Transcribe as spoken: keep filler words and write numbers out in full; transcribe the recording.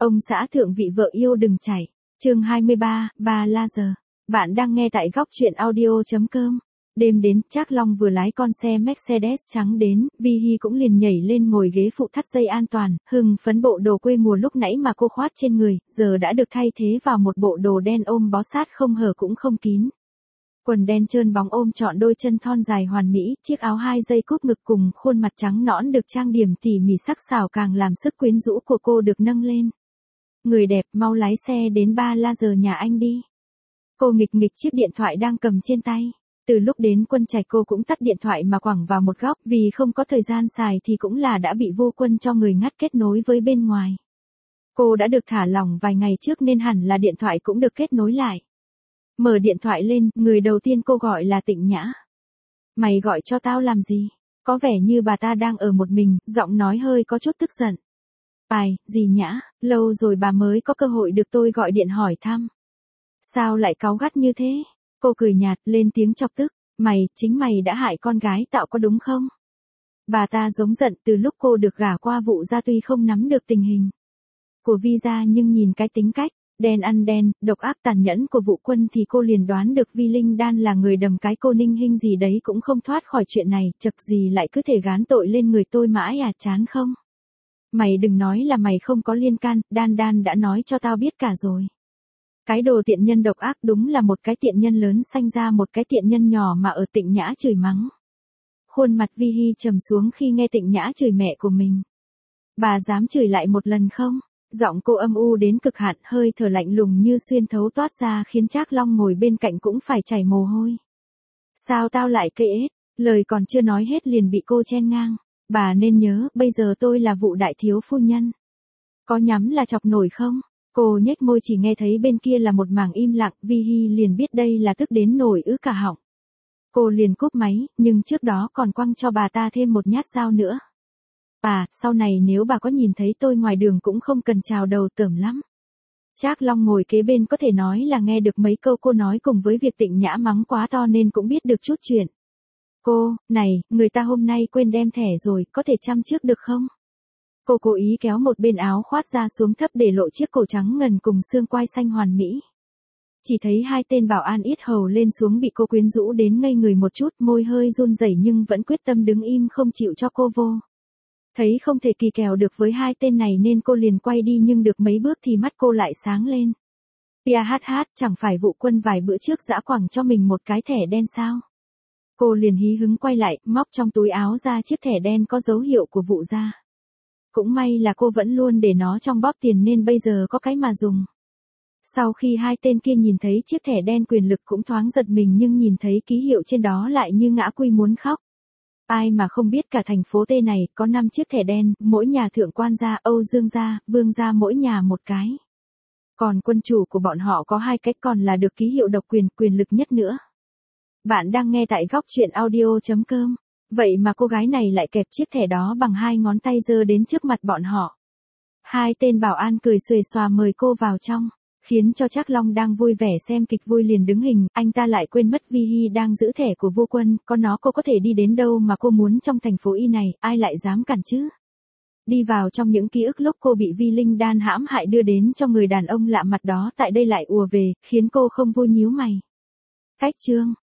Ông xã thượng vị vợ yêu đừng chạy. Chương hai mươi ba, Ba La Giờ. Bạn đang nghe tại góc truyện audio chấm com. Đêm đến, Trác Long vừa lái con xe Mercedes trắng đến, Vi Hi cũng liền nhảy lên ngồi ghế phụ thắt dây an toàn, hưng phấn bộ đồ quê mùa lúc nãy mà cô khoác trên người, giờ đã được thay thế vào một bộ đồ đen ôm bó sát không hở cũng không kín. Quần đen trơn bóng ôm trọn đôi chân thon dài hoàn mỹ, chiếc áo hai dây cúp ngực cùng khuôn mặt trắng nõn được trang điểm tỉ mỉ sắc sảo càng làm sức quyến rũ của cô được nâng lên. Người đẹp, mau lái xe đến Ba La Giờ nhà anh đi. Cô nghịch nghịch chiếc điện thoại đang cầm trên tay. Từ lúc đến Quân Trạch cô cũng tắt điện thoại mà quẳng vào một góc, vì không có thời gian xài thì cũng là đã bị Vô Quân cho người ngắt kết nối với bên ngoài. Cô đã được thả lỏng vài ngày trước nên hẳn là điện thoại cũng được kết nối lại. Mở điện thoại lên, người đầu tiên cô gọi là Tịnh Nhã. Mày gọi cho tao làm gì? Có vẻ như bà ta đang ở một mình, giọng nói hơi có chút tức giận. Ai, gì Nhã, lâu rồi bà mới có cơ hội được tôi gọi điện hỏi thăm. Sao lại cáu gắt như thế? Cô cười nhạt, lên tiếng chọc tức. Mày, chính mày đã hại con gái Tạo có đúng không? Bà ta giống giận, từ lúc cô được gả qua Vụ gia tuy không nắm được tình hình của Vi gia nhưng nhìn cái tính cách đen ăn đen, độc ác tàn nhẫn của Vụ Quân thì cô liền đoán được Vi Linh Đan là người đầm cái cô Ninh Hinh gì đấy cũng không thoát khỏi chuyện này, chật gì lại cứ thể gán tội lên người tôi mãi à, chán không? Mày đừng nói là mày không có liên can, Đan Đan đã nói cho tao biết cả rồi. Cái đồ tiện nhân độc ác, đúng là một cái tiện nhân lớn sanh ra một cái tiện nhân nhỏ mà ở. Tịnh Nhã chửi mắng. Khuôn mặt Vi Hi trầm xuống khi nghe Tịnh Nhã chửi mẹ của mình. Bà dám chửi lại một lần không? Giọng cô âm u đến cực hạn, hơi thở lạnh lùng như xuyên thấu toát ra khiến Trác Long ngồi bên cạnh cũng phải chảy mồ hôi. Sao tao lại kệ ết? Lời còn chưa nói hết liền bị cô chen ngang. Bà nên nhớ, bây giờ tôi là Vụ đại thiếu phu nhân. Có nhắm là chọc nổi không? Cô nhếch môi, chỉ nghe thấy bên kia là một mảng im lặng, Vi Hi liền biết đây là tức đến nổi ứ cả họng. Cô liền cúp máy, nhưng trước đó còn quăng cho bà ta thêm một nhát dao nữa. Bà, sau này nếu bà có nhìn thấy tôi ngoài đường cũng không cần chào đầu tởm lắm. Trác Long ngồi kế bên có thể nói là nghe được mấy câu cô nói cùng với việc Tịnh Nhã mắng quá to nên cũng biết được chút chuyện. Cô, này, người ta hôm nay quên đem thẻ rồi, có thể chăm trước được không? Cô cố ý kéo một bên áo khoác ra xuống thấp để lộ chiếc cổ trắng ngần cùng xương quai xanh hoàn mỹ. Chỉ thấy hai tên bảo an yết hầu lên xuống bị cô quyến rũ đến ngây người một chút, môi hơi run rẩy nhưng vẫn quyết tâm đứng im không chịu cho cô vô. Thấy không thể kỳ kèo được với hai tên này nên cô liền quay đi, nhưng được mấy bước thì mắt cô lại sáng lên. Pia hát hát, chẳng phải Vụ Quân vài bữa trước giã quẳng cho mình một cái thẻ đen sao? Cô liền hí hứng quay lại, móc trong túi áo ra chiếc thẻ đen có dấu hiệu của Vụ gia. Cũng may là cô vẫn luôn để nó trong bóp tiền nên bây giờ có cái mà dùng. Sau khi hai tên kia nhìn thấy chiếc thẻ đen quyền lực cũng thoáng giật mình, nhưng nhìn thấy ký hiệu trên đó lại như ngã quy muốn khóc. Ai mà không biết cả thành phố T này có năm chiếc thẻ đen, mỗi nhà thượng quan gia, Âu Dương gia, Vương gia mỗi nhà một cái. Còn quân chủ của bọn họ có hai cái, còn là được ký hiệu độc quyền, quyền lực nhất nữa. Bạn đang nghe tại góc truyện audio chấm com. Vậy mà cô gái này lại kẹp chiếc thẻ đó bằng hai ngón tay giơ đến trước mặt bọn họ. Hai tên bảo an cười xuề xòa mời cô vào trong, khiến cho Trác Long đang vui vẻ xem kịch vui liền đứng hình, anh ta lại quên mất Vi Hi đang giữ thẻ của Vô Quân, có nó cô có thể đi đến đâu mà cô muốn trong thành phố Y này, ai lại dám cản chứ? Đi vào trong những ký ức lúc cô bị Vi Linh Đan hãm hại đưa đến cho người đàn ông lạ mặt đó, tại đây lại ùa về, khiến cô không vui nhíu mày. Cách chương